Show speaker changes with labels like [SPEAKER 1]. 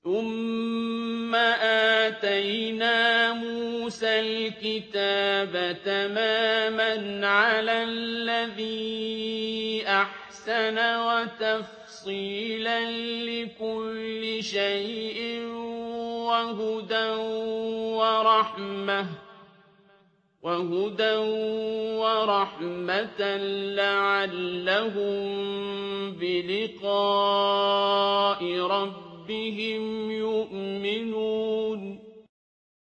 [SPEAKER 1] ثُمَّ آتَيْنَا مُوسَى الْكِتَابَ تَمَامًا عَلَى الَّذِي أَحْسَنَ وَتَفْصِيلًا لِّكُلِّ شَيْءٍ وَهُدًى وَرَحْمَةً لَّعَلَّهُم بِلِقَاءِ رَبِّهِمْ يُؤْمِنُونَ